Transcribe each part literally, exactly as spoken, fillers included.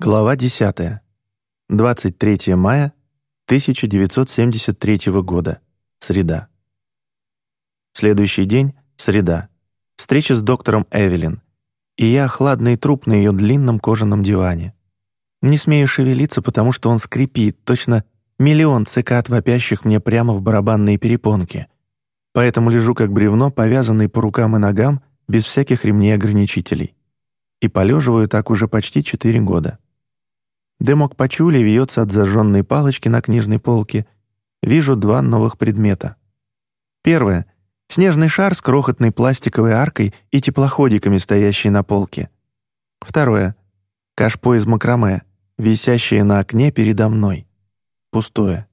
Глава десятая. двадцать третьего мая тысяча девятьсот семьдесят третьего года. Среда. Следующий день — среда. Встреча с доктором Эвелин. И я хладный труп на ее длинном кожаном диване. Не смею шевелиться, потому что он скрипит, точно миллион цикад, вопящих мне прямо в барабанные перепонки. Поэтому лежу как бревно, повязанный по рукам и ногам, без всяких ремней-ограничителей. И полеживаю так уже почти четыре года. Дымок пачули вьется от зажженной палочки на книжной полке. Вижу два новых предмета. Первое — снежный шар с крохотной пластиковой аркой и теплоходиками, стоящий на полке. Второе — кашпо из макраме, висящее на окне передо мной. Пустое.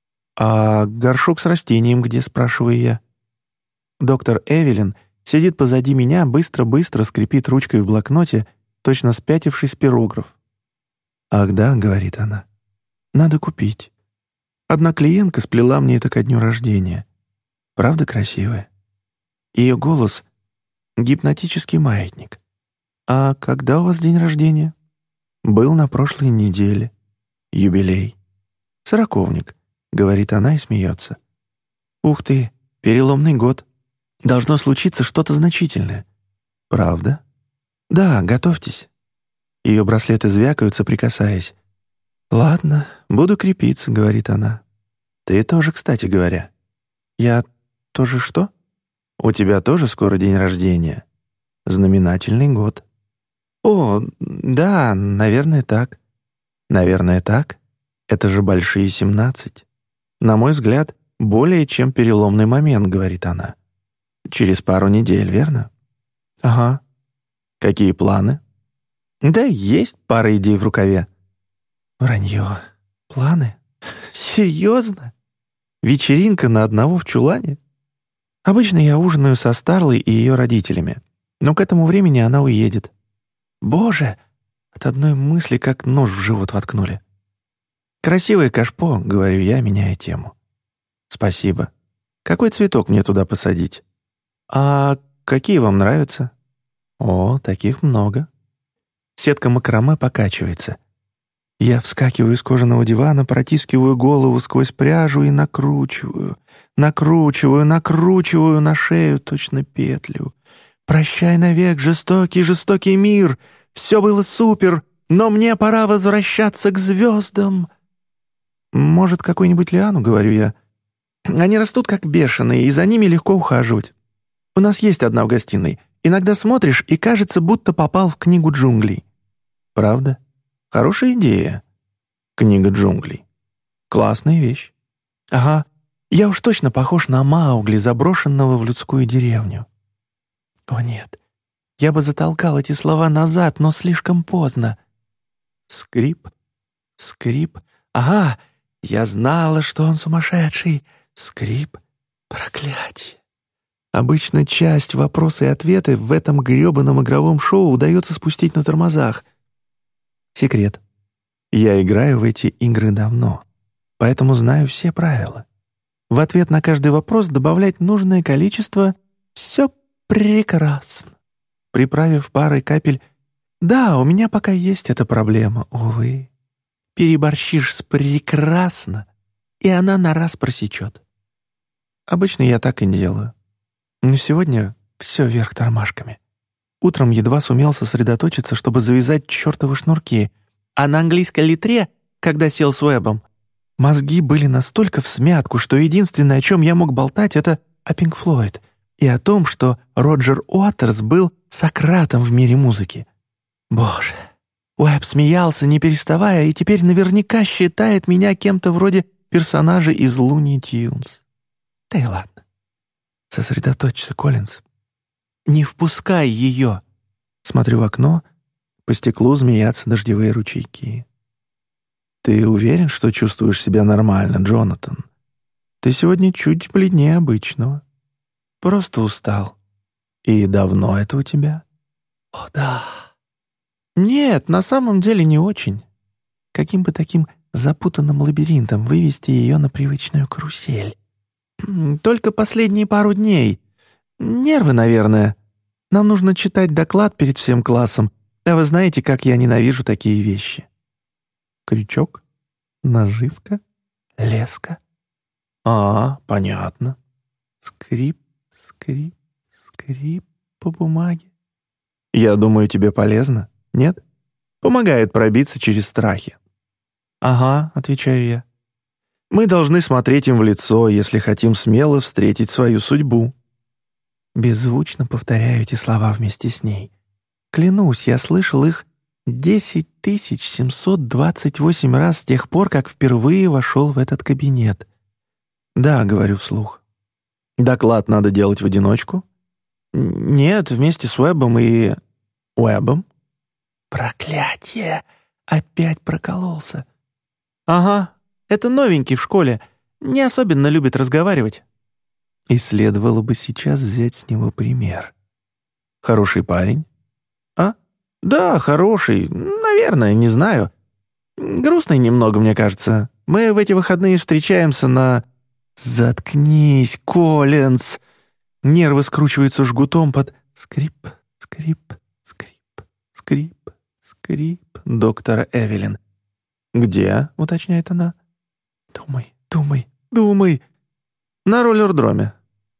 «А горшок с растением где?» — спрашиваю я. Доктор Эвелин сидит позади меня, быстро-быстро скрипит ручкой в блокноте, точно спятивший спирограф. «Ах да», — говорит она, — «надо купить. Одна клиентка сплела мне это ко дню рождения. Правда красивая?» Ее голос — гипнотический маятник. «А когда у вас день рождения?» «Был на прошлой неделе. Юбилей. Сороковник», — говорит она и смеется. «Ух ты, переломный год. Должно случиться что-то значительное». «Правда?» «Да, готовьтесь». Ее браслеты звякают, соприкасаясь. «Ладно, буду крепиться», — говорит она. «Ты тоже, кстати говоря». «Я тоже что?» «У тебя тоже скоро день рождения. Знаменательный год». «О, да, наверное, так». «Наверное, так? Это же большие семнадцать. На мой взгляд, более чем переломный момент», — говорит она. «Через пару недель, верно?» «Ага». «Какие планы?» «Да есть пара идей в рукаве». «Вранье. Планы? Серьезно? Вечеринка на одного в чулане? Обычно я ужинаю со Старлой и ее родителями, но к этому времени она уедет. Боже!» От одной мысли как нож в живот воткнули. «Красивое кашпо», — говорю я, меняя тему. «Спасибо. Какой цветок мне туда посадить?» «А какие вам нравятся?» «О, таких много». Сетка макраме покачивается. Я вскакиваю с кожаного дивана, протискиваю голову сквозь пряжу и накручиваю, накручиваю, накручиваю на шею точно петлю. «Прощай навек, жестокий, жестокий мир! Все было супер, но мне пора возвращаться к звездам!» «Может, какую-нибудь лиану?» — говорю я. «Они растут как бешеные, и за ними легко ухаживать. У нас есть одна в гостиной. Иногда смотришь, и кажется, будто попал в книгу джунглей». «Правда? Хорошая идея. Книга джунглей. Классная вещь». «Ага, я уж точно похож на Маугли, заброшенного в людскую деревню». «О нет, я бы затолкал эти слова назад, но слишком поздно». Скрип, скрип. Ага, я знала, что он сумасшедший. Скрип, проклятие. Обычно часть вопросы и ответы в этом грёбаном игровом шоу удается спустить на тормозах. Секрет. Я играю в эти игры давно, поэтому знаю все правила. В ответ на каждый вопрос добавлять нужное количество «все прекрасно», приправив парой капель «да, у меня пока есть эта проблема, увы». Переборщишь с «прекрасно», и она на раз просечет. Обычно я так и делаю. Но сегодня все вверх тормашками. Утром едва сумел сосредоточиться, чтобы завязать чертовы шнурки, а на английской литре, когда сел с Уэбом, мозги были настолько всмятку, что единственное, о чем я мог болтать, это о Пинк Флойд и о том, что Роджер Уотерс был Сократом в мире музыки. Боже, Уэб смеялся, не переставая, и теперь наверняка считает меня кем-то вроде персонажа из Луни Тюнс. Да и ладно. Сосредоточься, Коллинз. Не впускай ее. Смотрю в окно, по стеклу змеятся дождевые ручейки. Ты уверен, что чувствуешь себя нормально, Джонатан? Ты сегодня чуть бледнее обычного. Просто устал. И давно это у тебя? О, да. Нет, на самом деле не очень. Каким бы таким запутанным лабиринтом вывести ее на привычную карусель? Только последние пару дней. Нервы, наверное. Нам нужно читать доклад перед всем классом, а вы знаете, как я ненавижу такие вещи. Крючок? Наживка? Леска? А, понятно. Скрип, скрип, скрип по бумаге. Я думаю, тебе полезно, нет? Помогает пробиться через страхи. Ага, отвечаю я. Мы должны смотреть им в лицо, если хотим смело встретить свою судьбу. Беззвучно повторяю эти слова вместе с ней. Клянусь, я слышал их десять тысяч семьсот двадцать восемь раз с тех пор, как впервые вошел в этот кабинет. Да, говорю вслух. Доклад надо делать в одиночку? Нет, вместе с Уэббом и... Уэббом? Проклятие! Опять прокололся. Ага, это новенький в школе. Не особенно любит разговаривать. И следовало бы сейчас взять с него пример. Хороший парень? А? Да, хороший. Наверное, не знаю. Грустный немного, мне кажется. Мы в эти выходные встречаемся на... Заткнись, Коллинз! Нервы скручиваются жгутом под... Скрип, скрип, скрип, скрип, скрип доктора Эвелин. «Где?» — уточняет она. «Думай, думай, думай. На роллердроме».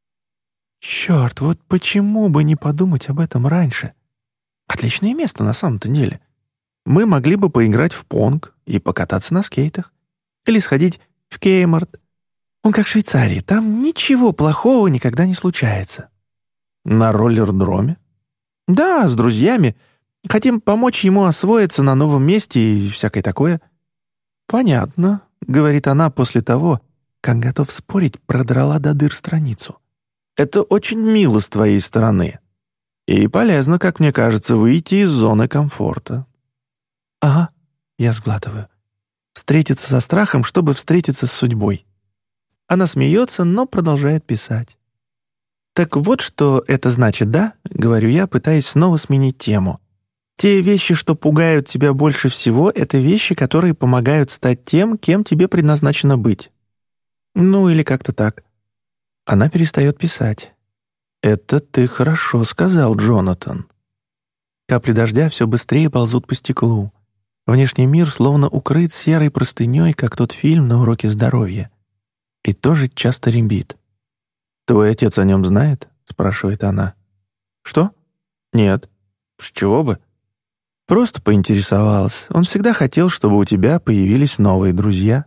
«Черт, вот почему бы не подумать об этом раньше? Отличное место на самом-то деле. Мы могли бы поиграть в понг и покататься на скейтах. Или сходить в Кеймарт. Он как в Швейцарии, там ничего плохого никогда не случается». «На роллердроме?» «Да, с друзьями. Хотим помочь ему освоиться на новом месте и всякое такое». «Понятно», — говорит она после того, как, готов спорить, продрала до дыр страницу. «Это очень мило с твоей стороны. И полезно, как мне кажется, выйти из зоны комфорта». «Ага», — я сглатываю. «Встретиться со страхом, чтобы встретиться с судьбой». Она смеется, но продолжает писать. «Так вот что это значит, да?» — говорю я, пытаясь снова сменить тему. «Те вещи, что пугают тебя больше всего, это вещи, которые помогают стать тем, кем тебе предназначено быть». Ну, или как-то так. Она перестает писать. «Это ты хорошо сказал, Джонатан». Капли дождя все быстрее ползут по стеклу. Внешний мир словно укрыт серой простыней, как тот фильм на уроке здоровья. И тоже часто рябит. «Твой отец о нем знает?» — спрашивает она. «Что? Нет. С чего бы?» «Просто поинтересовалась. Он всегда хотел, чтобы у тебя появились новые друзья».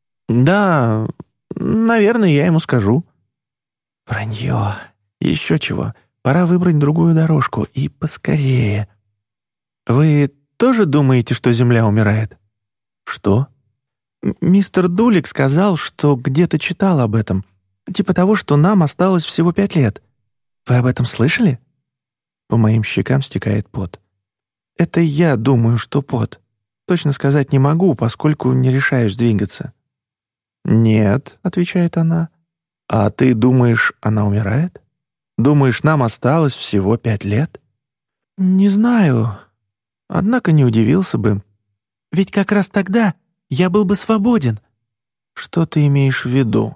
«Да, наверное, я ему скажу». «Вранье. Еще чего. Пора выбрать другую дорожку. И поскорее». «Вы тоже думаете, что Земля умирает?» «Что?» М «Мистер Дулик сказал, что где-то читал об этом. Типа того, что нам осталось всего пять лет. Вы об этом слышали?» По моим щекам стекает пот. «Это я думаю, что пот. Точно сказать не могу, поскольку не решаюсь двигаться». «Нет», — отвечает она. «А ты думаешь, она умирает? Думаешь, нам осталось всего пять лет?» «Не знаю. Однако не удивился бы. Ведь как раз тогда я был бы свободен». «Что ты имеешь в виду?»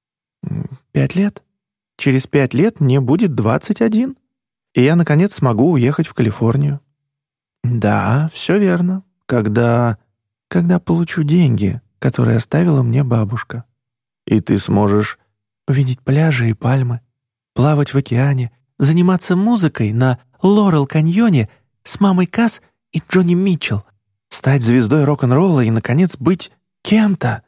«Пять лет? Через пять лет мне будет двадцать один, и я, наконец, смогу уехать в Калифорнию». «Да, все верно. Когда... когда получу деньги, которые оставила мне бабушка. И ты сможешь увидеть пляжи и пальмы, плавать в океане, заниматься музыкой на Лорел-каньоне с мамой Касс и Джонни Митчелл, стать звездой рок-н-ролла и, наконец, быть кем-то».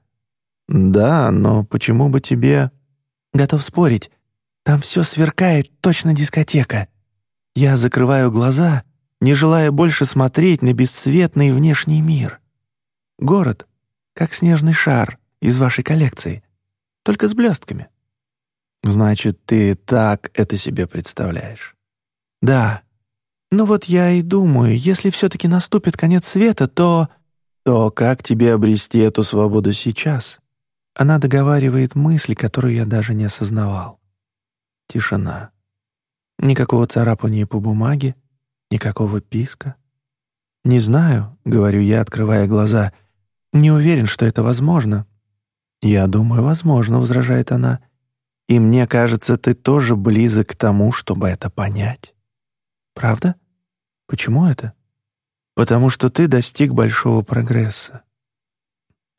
«Да, но почему бы тебе...» «Готов спорить. Там все сверкает, точно дискотека. Я закрываю глаза, не желая больше смотреть на бесцветный внешний мир. Город, как снежный шар из вашей коллекции, только с блестками». «Значит, ты так это себе представляешь?» «Да. Ну вот я и думаю, если все-таки наступит конец света, то...» «То как тебе обрести эту свободу сейчас?» Она договаривает мысли, которую я даже не осознавал. Тишина. Никакого царапания по бумаге, никакого писка. «Не знаю», — говорю я, открывая глаза, — «не уверен, что это возможно». «Я думаю, возможно», — возражает она. «И мне кажется, ты тоже близок к тому, чтобы это понять». «Правда? Почему это?» «Потому что ты достиг большого прогресса.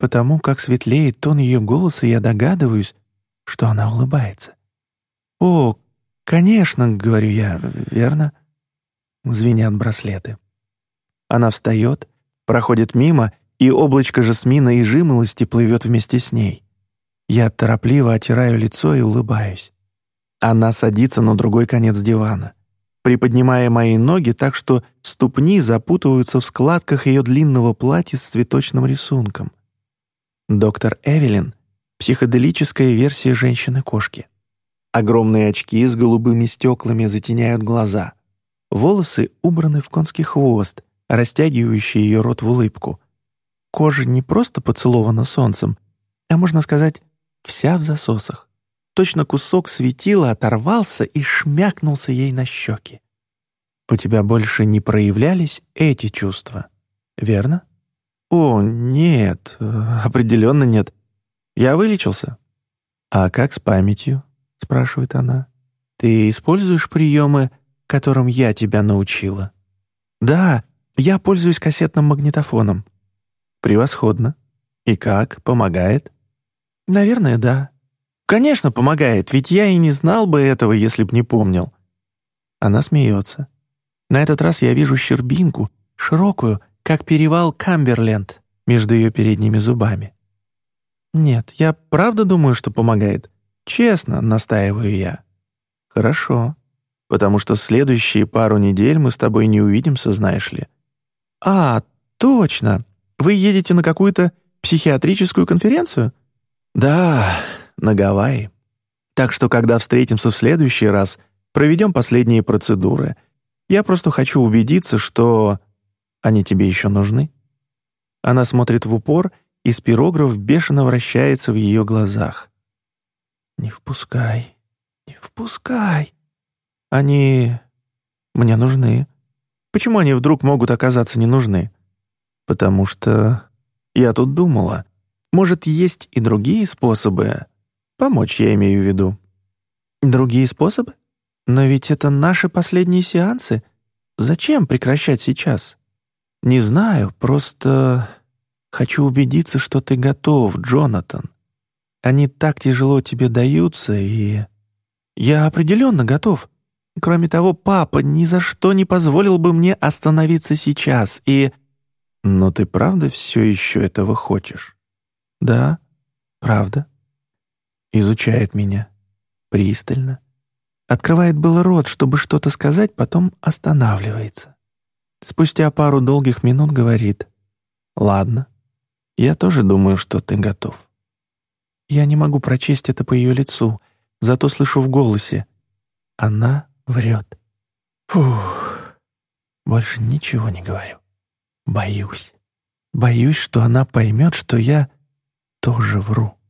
Потому как светлеет тон ее голоса, я догадываюсь, что она улыбается. «О, конечно», — говорю я, — «верно?» Звенят браслеты. Она встает, проходит мимо, и облачко жасмина и жимолости плывет вместе с ней. Я торопливо отираю лицо и улыбаюсь. Она садится на другой конец дивана, приподнимая мои ноги так, что ступни запутываются в складках ее длинного платья с цветочным рисунком. Доктор Эвелин — психоделическая версия женщины-кошки. Огромные очки с голубыми стеклами затеняют глаза. Волосы убраны в конский хвост, растягивающий ее рот в улыбку. Кожа не просто поцелована солнцем, а, можно сказать, вся в засосах. Точно кусок светила оторвался и шмякнулся ей на щеки. У тебя больше не проявлялись эти чувства, верно? О, нет, определенно нет. Я вылечился. А как с памятью? Спрашивает она. Ты используешь приемы, которым я тебя научила? Да, я пользуюсь кассетным магнитофоном. Превосходно. И как, помогает? Наверное, да. Конечно, помогает, ведь я и не знал бы этого, если б не помнил. Она смеется. На этот раз я вижу щербинку, широкую, как перевал Камберленд, между ее передними зубами. Нет, я правда думаю, что помогает. Честно, настаиваю я. Хорошо, потому что следующие пару недель мы с тобой не увидимся, знаешь ли. А, точно. Вы едете на какую-то психиатрическую конференцию? Да, на Гавайи. Так что, когда встретимся в следующий раз, проведем последние процедуры. Я просто хочу убедиться, что они тебе еще нужны. Она смотрит в упор, и спирограф бешено вращается в ее глазах. Не впускай, не впускай. Они мне нужны. Почему они вдруг могут оказаться не нужны? Потому что я тут думала, может, есть и другие способы помочь, я имею в виду. Другие способы? Но ведь это наши последние сеансы. Зачем прекращать сейчас? Не знаю, просто хочу убедиться, что ты готов, Джонатан. Они так тяжело тебе даются, и я определенно готов. Кроме того, папа ни за что не позволил бы мне остановиться сейчас, и... Но ты правда все еще этого хочешь? Да, правда. Изучает меня. Пристально. Открывает было рот, чтобы что-то сказать, потом останавливается. Спустя пару долгих минут говорит: «Ладно, я тоже думаю, что ты готов». Я не могу прочесть это по ее лицу, зато слышу в голосе: она врет. Фух, больше ничего не говорю. Боюсь. Боюсь, что она поймет, что я тоже вру.